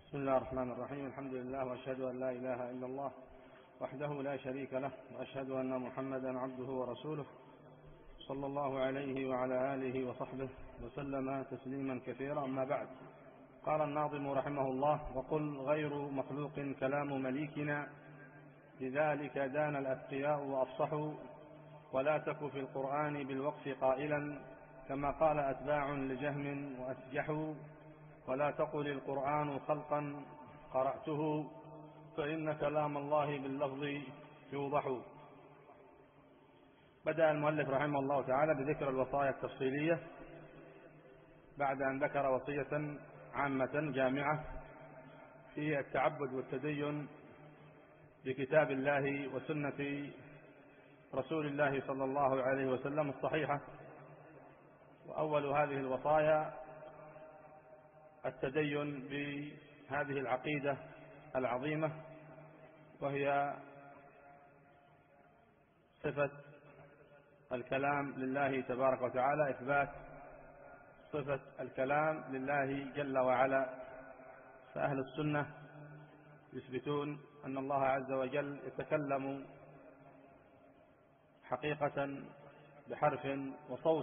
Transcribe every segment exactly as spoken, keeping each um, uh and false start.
بسم الله الرحمن الرحيم. الحمد لله وأشهد أن لا إله إلا الله وحده لا شريك له، وأشهد أن محمدا عبده ورسوله صلى الله عليه وعلى آله وصحبه وسلم تسليما كثيرا. أما بعد، قال الناظم رحمه الله: وقل غير مخلوق كلام مليكنا، لذلك دان الأتقياء وأفصحوا، ولا تك في القرآن بالوقف قائلا كما قال أتباع لجهم وأسجحوا، ولا تقل القرآن خلقا قرأته، فإن كلام الله باللفظ يوضح. بدأ المؤلف رحمه الله تعالى بذكر الوصايا التفصيلية بعد أن ذكر وصية عامة جامعة في التعبد والتدين بكتاب الله وسنة رسول الله صلى الله عليه وسلم الصحيحة. وأول هذه الوصايا التدين بهذه العقيدة العظيمة، وهي صفة الكلام لله تبارك وتعالى، إثبات صفة الكلام لله جل وعلا. فأهل السنة يثبتون أن الله عز وجل يتكلم حقيقة بحرف وصوت.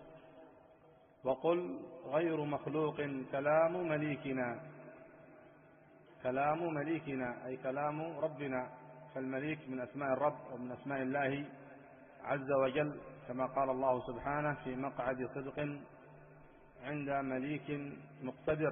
وقل غير مخلوق كلام مليكنا، كلام مليكنا أي كلام ربنا، فالمليك من أسماء الرب ومن أسماء الله عز وجل، كما قال الله سبحانه: في مقعد صدق عند مليك مقتدر.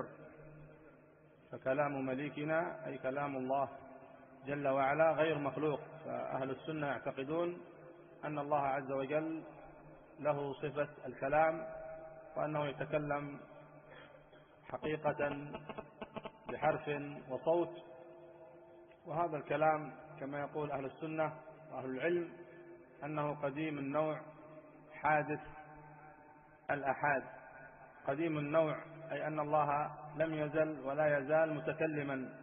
فكلام مليكنا أي كلام الله جل وعلا غير مخلوق. فأهل السنة يعتقدون أن الله عز وجل له صفة الكلام، وأنه يتكلم حقيقة بحرف وصوت. وهذا الكلام كما يقول أهل السنة وأهل العلم أنه قديم النوع حادث الآحاد. قديم النوع أي أن الله لم يزل ولا يزال متكلما،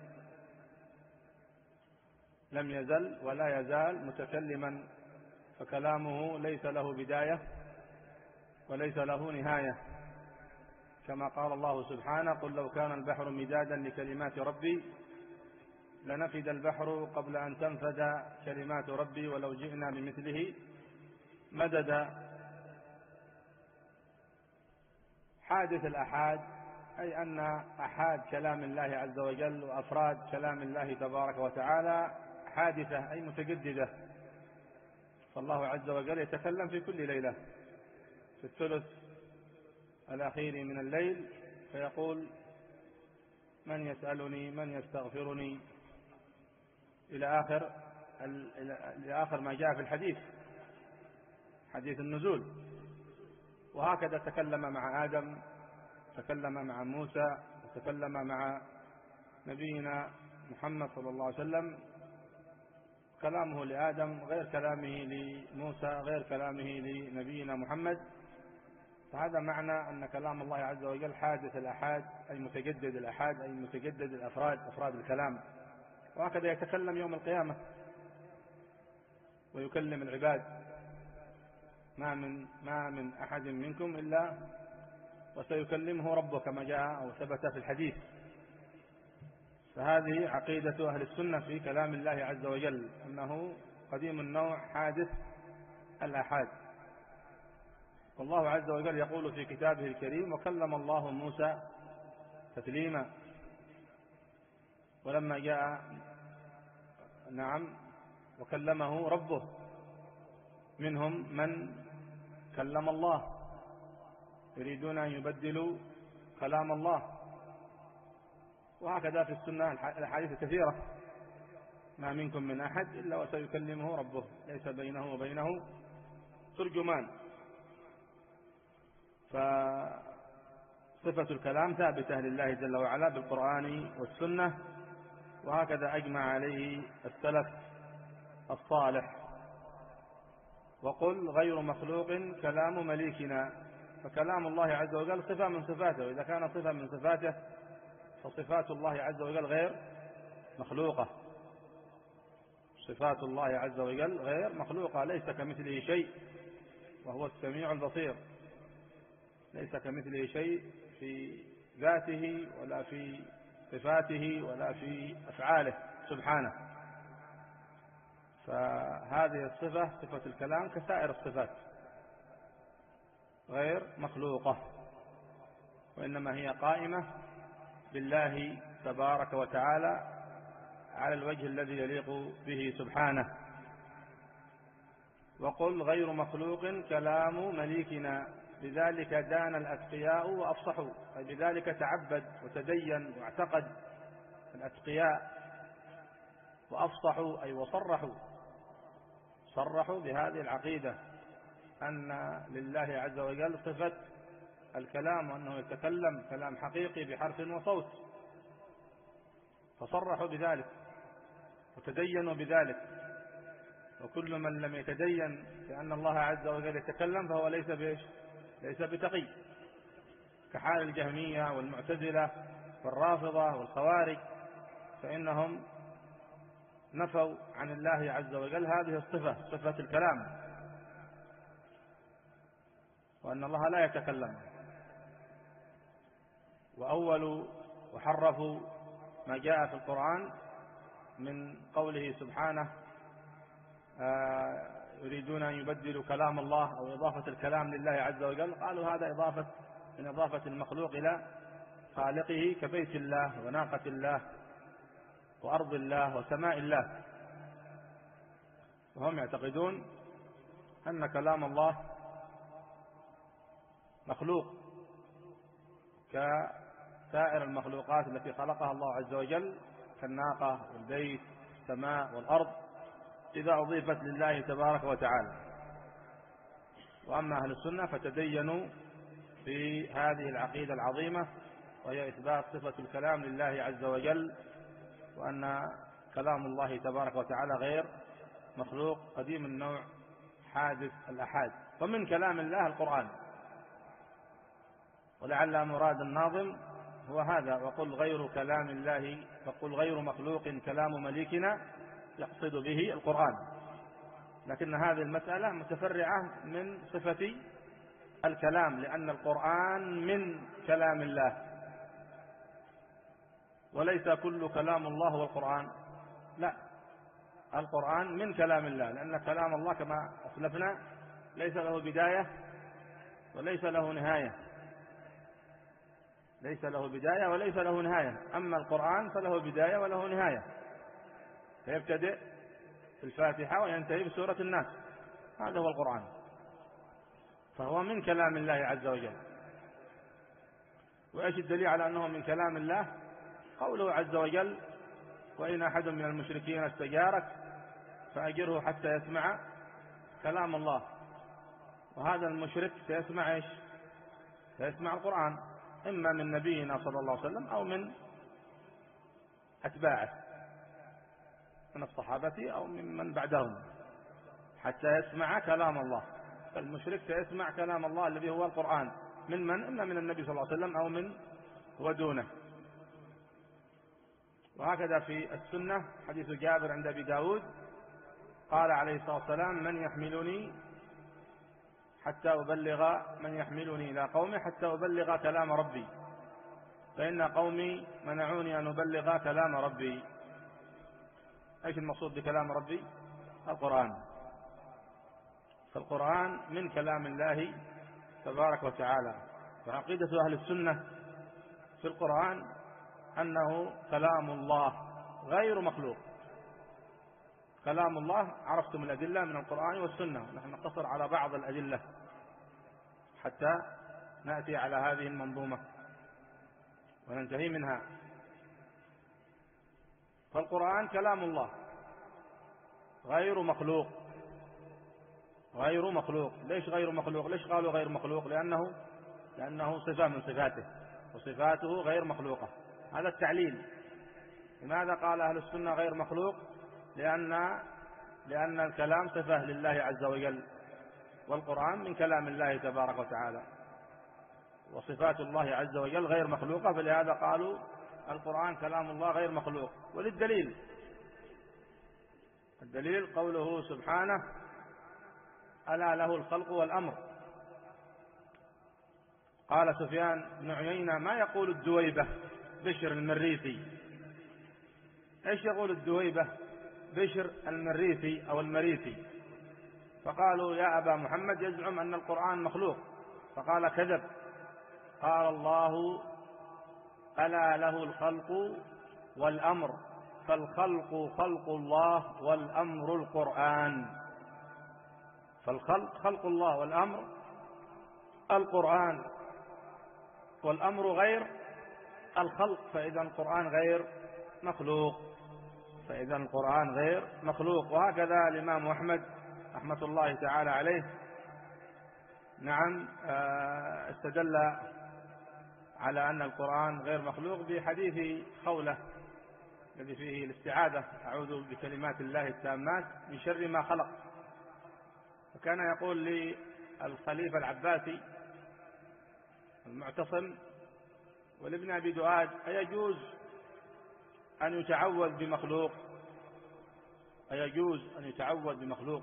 لم يزل ولا يزال متكلما، فكلامه ليس له بداية وليس له نهاية، كما قال الله سبحانه: قل لو كان البحر مدادا لكلمات ربي لنفد البحر قبل أن تنفد كلمات ربي ولو جئنا بمثله مددا. حادث الأحاد أي أن أحاد كلام الله عز وجل وأفراد كلام الله تبارك وتعالى حادثة أي متجددة. فالله عز وجل يتكلم في كل ليلة في الثلث الأخير من الليل، فيقول: من يسألني، من يستغفرني، إلى آخر إلى آخر ما جاء في الحديث، حديث النزول. وهكذا تكلم مع آدم، تكلم مع موسى، وتكلم مع نبينا محمد صلى الله عليه وسلم. كلامه لآدم غير كلامه لموسى، غير كلامه لنبينا محمد. فهذا معنى أن كلام الله عز وجل حادث الأحاد أي متجدد الأحاد، أي متجدد الأفراد، أفراد الكلام. وهكذا يتكلم يوم القيامة ويكلم العباد: ما من ما من أحد منكم إلا وسيكلمه ربه، كما جاء أو ثبت في الحديث. فهذه عقيدة أهل السنة في كلام الله عز وجل، أنه قديم النوع حادث الآحاد. والله عز وجل يقول في كتابه الكريم: وكلم الله موسى تكليما. ولما جاء نعم وكلمه ربه، منهم من كلم الله، يريدون أن يبدلوا كلام الله. وهكذا في السنة الحديث كثيرة: ما منكم من أحد إلا وسيكلمه ربه، ليس بينه وبينه ترجمان. فصفة الكلام ثابتة لله جل وعلا بالقرآن والسنة، وهكذا أجمع عليه السلف الصالح. وقل غير مخلوق كلام مليكنا، فكلام الله عز وجل صفة من صفاته، وإذا كان صفة من صفاته فصفات الله عز وجل غير مخلوقة. صفات الله عز وجل غير مخلوقة، ليس كمثله شيء وهو السميع البصير. ليس كمثله شيء في ذاته ولا في صفاته ولا في أفعاله سبحانه. فهذه الصفة صفة الكلام كسائر الصفات غير مخلوقة، وإنما هي قائمة بالله تبارك وتعالى على الوجه الذي يليق به سبحانه. وقل غير مخلوق كلام مليكنا، بذلك دان الأتقياء وأفصحوا، أي بذلك تعبد وتدين واعتقد الأتقياء، وأفصحوا أي وصرحوا صرحوا بهذه العقيدة أن لله عز وجل صفة الكلام، وأنه يتكلم كلام حقيقي بحرف وصوت، فصرحوا بذلك وتدينوا بذلك. وكل من لم يتدين بأن الله عز وجل يتكلم فهو ليس بإيش؟ ليس بتقي، كحال الجهمية والمعتزلة والرافضة والخوارج، فإنهم نفوا عن الله عز وجل هذه الصفة، صفة الكلام، وأن الله لا يتكلم. وأولوا وحرفوا ما جاء في القرآن من قوله سبحانه آه يريدون أن يبدلوا كلام الله أو إضافة الكلام لله عز وجل، قالوا هذا إضافة من إضافة المخلوق إلى خالقه، كبيت الله وناقة الله وأرض الله وسماء الله. وهم يعتقدون أن كلام الله مخلوق كسائر المخلوقات التي خلقها الله عز وجل، كالناقة والبيت والسماء والأرض، إذا أضيفت لله تبارك وتعالى. وأما أهل السنة فتدينوا في هذه العقيدة العظيمة، وهي إثبات صفة الكلام لله عز وجل، وأن كلام الله تبارك وتعالى غير مخلوق، قديم النوع، حادث الأحاد. ومن كلام الله القرآن، ولعل مراد الناظم هو هذا: وقل غير كلام الله، وقل غير مخلوق كلام مليكنا، يقصد به القرآن. لكن هذه المسألة متفرعة من صفة الكلام، لأن القرآن من كلام الله، وليس كل كلام الله هو القرآن، لا، القرآن من كلام الله، لأن كلام الله كما أسلفنا ليس له بداية وليس له نهاية، ليس له بداية وليس له نهاية. أما القرآن فله بداية وله نهاية، فيبتدئ في الفاتحة وينتهي بسورة الناس، هذا هو القرآن، فهو من كلام الله عز وجل. وإيش الدليل على أنه من كلام الله؟ قوله عز وجل: وإن أحد من المشركين استجارك فأجره حتى يسمع كلام الله. وهذا المشرك سيسمع إيش؟ سيسمع القرآن، إما من نبينا صلى الله عليه وسلم أو من أتباعه من الصحابة أو ممن بعدهم، حتى يسمع كلام الله. فالمشرك سيسمع كلام الله الذي هو القرآن من من؟ إما من النبي صلى الله عليه وسلم أو من ودونه. وهكذا في السنة حديث جابر عند أبي داود، قال عليه الصلاة والسلام: من يحملني حتى أبلغ من يحملني إلى قومي حتى أبلغ كلام ربي، فإن قومي منعوني أن أبلغ كلام ربي. ايش المقصود بكلام ربي؟ القرآن. فالقرآن من كلام الله تبارك وتعالى. فعقيدة أهل السنة في القرآن أنه كلام الله غير مخلوق. كلام الله عرفتم الأدلة من القرآن والسنة، نحن نقتصر على بعض الأدلة حتى نأتي على هذه المنظومة وننتهي منها. فالقرآن كلام الله غير مخلوق، غير مخلوق. ليش غير مخلوق؟ ليش قالوا غير مخلوق؟ لأنه لأنه صفة من صفاته، وصفاته غير مخلوقة. هذا التعليل. لماذا قال أهل السنة غير مخلوق؟ لأن لأن الكلام صفة لله عز وجل، والقرآن من كلام الله تبارك وتعالى، وصفات الله عز وجل غير مخلوقة، فلهذا قالوا القرآن كلام الله غير مخلوق. وللدليل، الدليل قوله سبحانه: ألا له الخلق والأمر. قال سفيان بن عيينة: ما يقول الدويبة بشر المريثي. ايش يقول الدويبة؟ بشر المريثي أو المريثي. فقالوا يا أبا محمد يزعم أن القرآن مخلوق. فقال كذب. قال الله ألا له الخلق والأمر، فالخلق خلق الله والأمر القرآن. فالخلق خلق الله والأمر القرآن، والأمر غير الخلق، فإذا القرآن غير مخلوق، فإذا القرآن غير مخلوق. وهكذا الإمام أحمد رحمة الله تعالى عليه نعم استدل على أن القرآن غير مخلوق بحديث خولة الذي فيه الاستعاذة: أعوذ بكلمات الله التامات من شر ما خلق. وكان يقول للخليفة العباسي المعتصم ولابن أبي دؤاد: أيجوز أن يتعوذ بمخلوق؟ أيجوز أن يتعوذ بمخلوق؟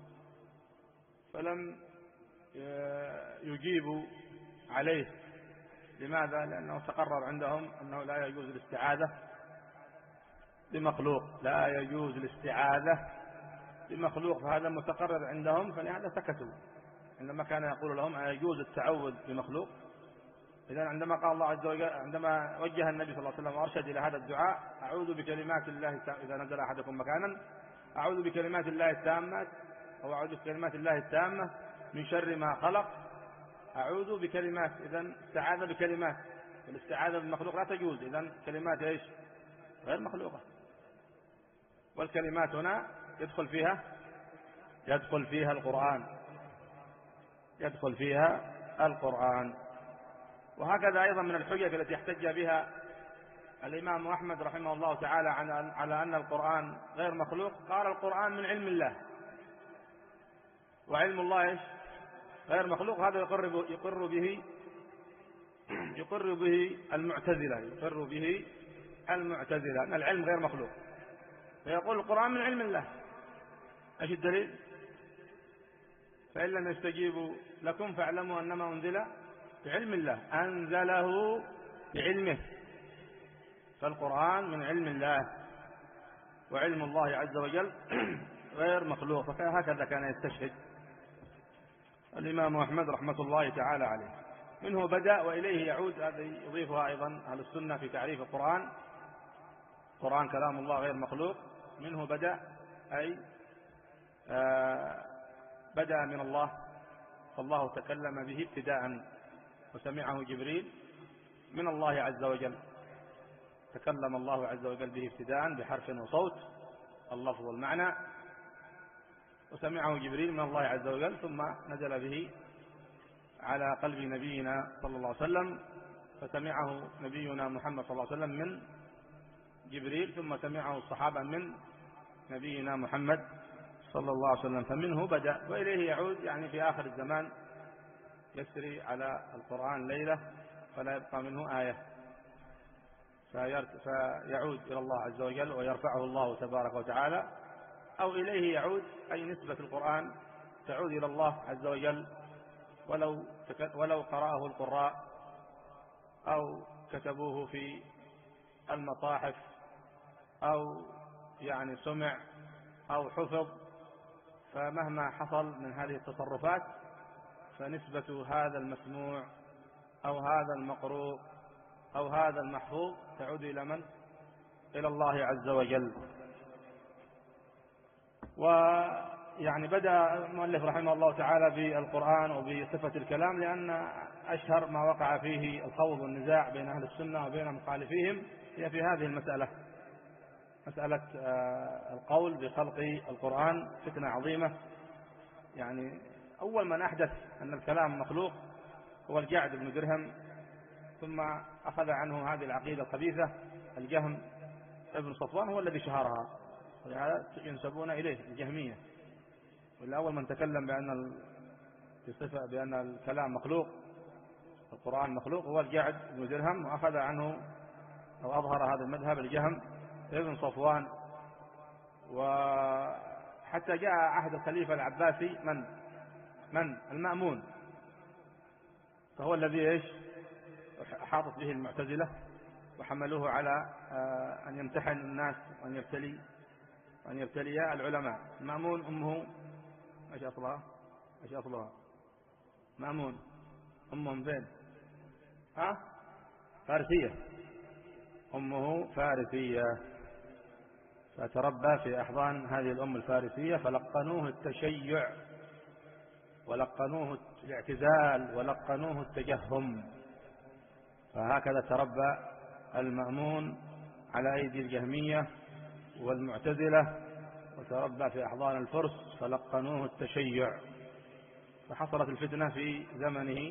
فلم يجيبوا عليه. لماذا؟ لأنه تقرر عندهم أنه لا يجوز الاستعاذة بمخلوق، لا يجوز الاستعاذة بمخلوق، فهذا متقرر عندهم، فلهذا سكتوا عندما كان يقول لهم أيجوز التعوذ بمخلوق. إذن عندما قال الله عز وجل، عندما وجه النبي صلى الله عليه وسلم وأرشد إلى هذا الدعاء: أعوذ بكلمات الله التامة، إذا نزل أحدكم مكانا أعوذ بكلمات الله التامة، أو أعوذ بكلمات الله التامة من شر ما خلق، أعوذ بكلمات. إذن استعاذ بكلمات، والاستعاذة بالمخلوق لا تجوز. إذن كلمات إيش؟ غير مخلوقة. والكلمات هنا يدخل فيها يدخل فيها القرآن يدخل فيها القرآن. وهكذا أيضا من الحجج التي احتج بها الإمام أحمد رحمه الله تعالى على أن القرآن غير مخلوق: قال القرآن من علم الله، وعلم الله إيش؟ غير مخلوق. هذا يقر يقر به يقر به المعتزلة يقر به المعتزلة أن العلم غير مخلوق، فيقول القرآن من علم الله. ايش الدليل؟ فإن لم يستجيبوا لكم فاعلموا أنما أنزل بعلم الله، أنزله بعلمه. فالقرآن من علم الله، وعلم الله عز وجل غير مخلوق. فهكذا كان يستشهد الإمام أحمد رحمة الله تعالى عليه. منه بدأ وإليه يعود. هذا يضيفها أيضا أهل السنة في تعريف القرآن: القرآن كلام الله غير مخلوق. منه بدأ أي آه بدأ من الله، فالله تكلم به ابتداء وسمعه جبريل من الله عز وجل. تكلم الله عز وجل به ابتداء بحرف وصوت، اللفظ والمعنى، وسمعه جبريل من الله عز وجل، ثم نزل به على قلب نبينا صلى الله عليه وسلم، فسمعه نبينا محمد صلى الله عليه وسلم من جبريل، ثم سمعه الصحابة من نبينا محمد صلى الله عليه وسلم. فمنه بدأ وإليه يعود، يعني في آخر الزمان يسري على القرآن ليلة فلا يبقى منه آية، فيعود إلى الله عز وجل ويرفعه الله تبارك وتعالى. أو إليه يعود أي نسبة القرآن تعود إلى الله عز وجل، ولو ولو قرأه القراء أو كتبوه في المصاحف أو يعني سمع أو حفظ، فمهما حصل من هذه التصرفات فنسبة هذا المسموع أو هذا المقروء أو هذا المحفوظ تعود إلى من؟ إلى الله عز وجل. ويعني بدأ المؤلف رحمه الله تعالى بالقرآن وبصفة الكلام، لأن أشهر ما وقع فيه الخوض والنزاع بين أهل السنة وبين مخالفيهم هي في هذه المسألة، مسألة القول بخلق القرآن. فتنة عظيمة. يعني أول من أحدث أن الكلام مخلوق هو الجعد بن درهم، ثم أخذ عنه هذه العقيدة الخبيثة الجهم ابن صفوان، هو الذي شهرها، ولهذا ينسبون إليه الجهمية. والأول من تكلم بأن بصفة بأن الكلام مخلوق، القرآن مخلوق، هو الجعد بن درهم، وأخذ عنه أو أظهر هذا المذهب الجهم ابن صفوان. وحتى جاء عهد الخليفة العباسي من من المأمون، فهو الذي ايش حاطت به المعتزلة وحملوه على أن يمتحن الناس وأن يبتلي وأن يبتلي العلماء. مأمون أمه ايش أصلها؟ ايش أصلها؟ مأمون أمهم فين؟ ها؟ فارسية، أمه فارسية، فتربى في أحضان هذه الأم الفارسية، فلقنوه التشيع ولقنوه الاعتزال ولقنوه التجهم. فهكذا تربى المأمون على أيدي الجهمية والمعتزلة، وتربى في أحضان الفرس فلقنوه التشيع. فحصلت الفتنة في زمنه،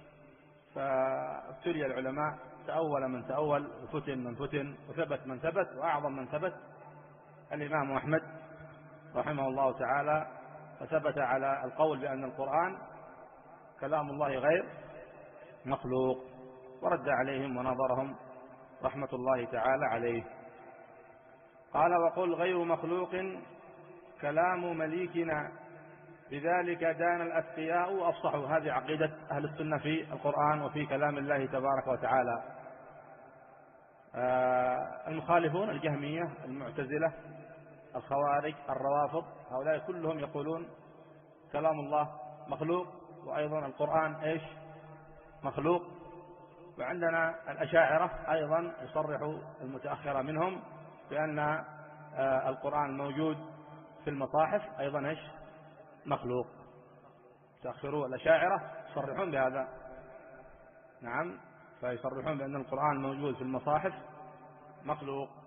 فابتلي العلماء، تأول من تأول وفتن من فتن وثبت من ثبت، وأعظم من ثبت الإمام أحمد رحمه الله تعالى، فثبت على القول بأن القرآن كلام الله غير مخلوق، ورد عليهم ونظرهم رحمة الله تعالى عليه. قال: وقل غير مخلوق كلام مليكنا، بذلك دان الأتقياء وأفصحوا. هذه عقيدة أهل السنة في القرآن وفي كلام الله تبارك وتعالى. آه المخالفون الجهمية المعتزلة الخوارج الروافض، هؤلاء كلهم يقولون كلام الله مخلوق، وأيضا القرآن إيش؟ مخلوق. وعندنا الأشاعرة أيضا يصرح المتأخرة منهم بأن آه القرآن الموجود في المصاحف أيضا إيش؟ مخلوق. تأخروا الأشاعرة يصرحون بهذا، نعم، فيصرحون بأن القرآن الموجود في المصاحف مخلوق.